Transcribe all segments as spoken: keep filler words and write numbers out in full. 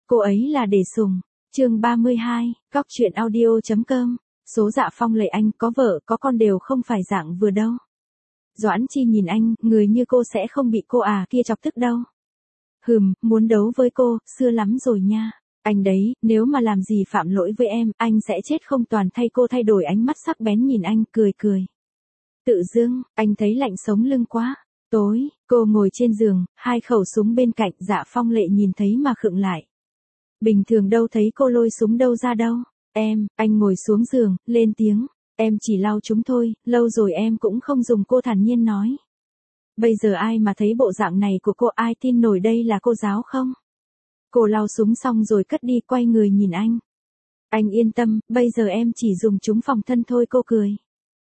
cô ấy là để sủng. Chương ba mươi hai, góc truyện audio chấm com. Số Dạ Phong Lệ anh có vợ có con đều không phải dạng vừa đâu. Doãn Chi nhìn anh, người như cô sẽ không bị cô à kia chọc tức đâu. Hừm, muốn đấu với cô, xưa lắm rồi nha. Anh đấy, nếu mà làm gì phạm lỗi với em, anh sẽ chết không toàn thay. Cô thay đổi ánh mắt sắc bén nhìn anh, cười cười. Tự dưng, anh thấy lạnh sống lưng quá. Tối, cô ngồi trên giường, hai khẩu súng bên cạnh. Dạ Phong Lệ nhìn thấy mà khựng lại. Bình thường đâu thấy cô lôi súng đâu ra đâu. Em, anh ngồi xuống giường, lên tiếng. Em chỉ lau chúng thôi, lâu rồi em cũng không dùng. Cô thản nhiên nói. Bây giờ ai mà thấy bộ dạng này của cô, ai tin nổi đây là cô giáo không? Cô lau súng xong rồi cất đi, quay người nhìn anh. Anh yên tâm, bây giờ em chỉ dùng chúng phòng thân thôi. Cô cười.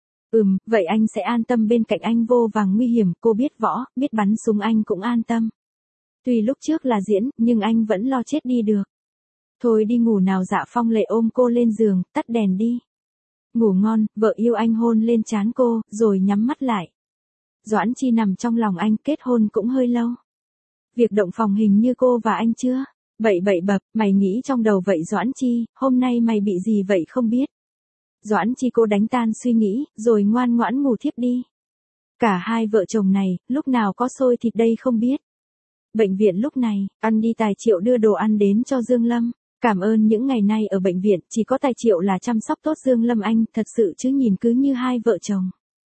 Ừm, vậy anh sẽ an tâm bên cạnh anh vô vàng nguy hiểm. Cô biết võ, biết bắn súng, anh cũng an tâm. Tuy lúc trước là diễn, nhưng anh vẫn lo chết đi được. Thôi đi ngủ nào. Dạ Phong Lệ ôm cô lên giường, tắt đèn đi. Ngủ ngon, vợ yêu. Anh hôn lên trán cô, rồi nhắm mắt lại. Doãn Chi nằm trong lòng anh, kết hôn cũng hơi lâu. Việc động phòng hình như cô và anh chưa? Bậy bậy bập, mày nghĩ trong đầu vậy Doãn Chi, hôm nay mày bị gì vậy không biết? Doãn Chi cô đánh tan suy nghĩ, rồi ngoan ngoãn ngủ thiếp đi. Cả hai vợ chồng này, lúc nào có xôi thịt đây không biết. Bệnh viện lúc này, ăn đi. Tài Triệu đưa đồ ăn đến cho Dương Lâm. Cảm ơn những ngày nay ở bệnh viện, chỉ có Tài Triệu là chăm sóc tốt Dương Lâm anh, thật sự chứ nhìn cứ như hai vợ chồng.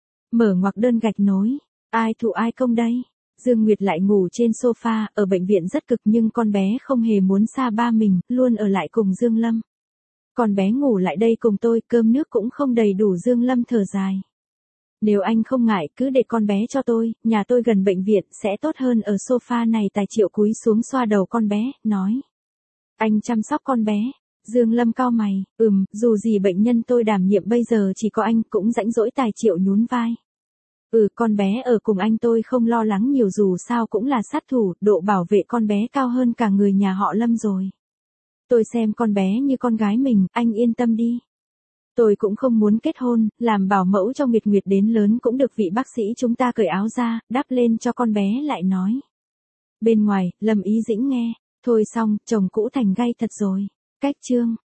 Mở ngoặc đơn gạch nối, ai thụ ai công đây? Dương Nguyệt lại ngủ trên sofa, ở bệnh viện rất cực nhưng con bé không hề muốn xa ba mình, luôn ở lại cùng Dương Lâm. Con bé ngủ lại đây cùng tôi, cơm nước cũng không đầy đủ. Dương Lâm thở dài. Nếu anh không ngại, cứ để con bé cho tôi, nhà tôi gần bệnh viện, sẽ tốt hơn. Ở sofa này Tài Triệu cúi xuống xoa đầu con bé, nói. Anh chăm sóc con bé. Dương Lâm cau mày, ừm, dù gì bệnh nhân tôi đảm nhiệm bây giờ chỉ có anh, cũng rãnh rỗi. Tài Triệu nhún vai. Ừ, con bé ở cùng anh tôi không lo lắng nhiều, dù sao cũng là sát thủ, độ bảo vệ con bé cao hơn cả người nhà họ Lâm rồi. Tôi xem con bé như con gái mình, anh yên tâm đi. Tôi cũng không muốn kết hôn, làm bảo mẫu cho Nguyệt Nguyệt đến lớn cũng được. Vị bác sĩ chúng ta cởi áo ra, đắp lên cho con bé lại nói. Bên ngoài, Lâm Ý Dĩnh nghe. Thôi xong, chồng cũ thành gay thật rồi. Cách chương.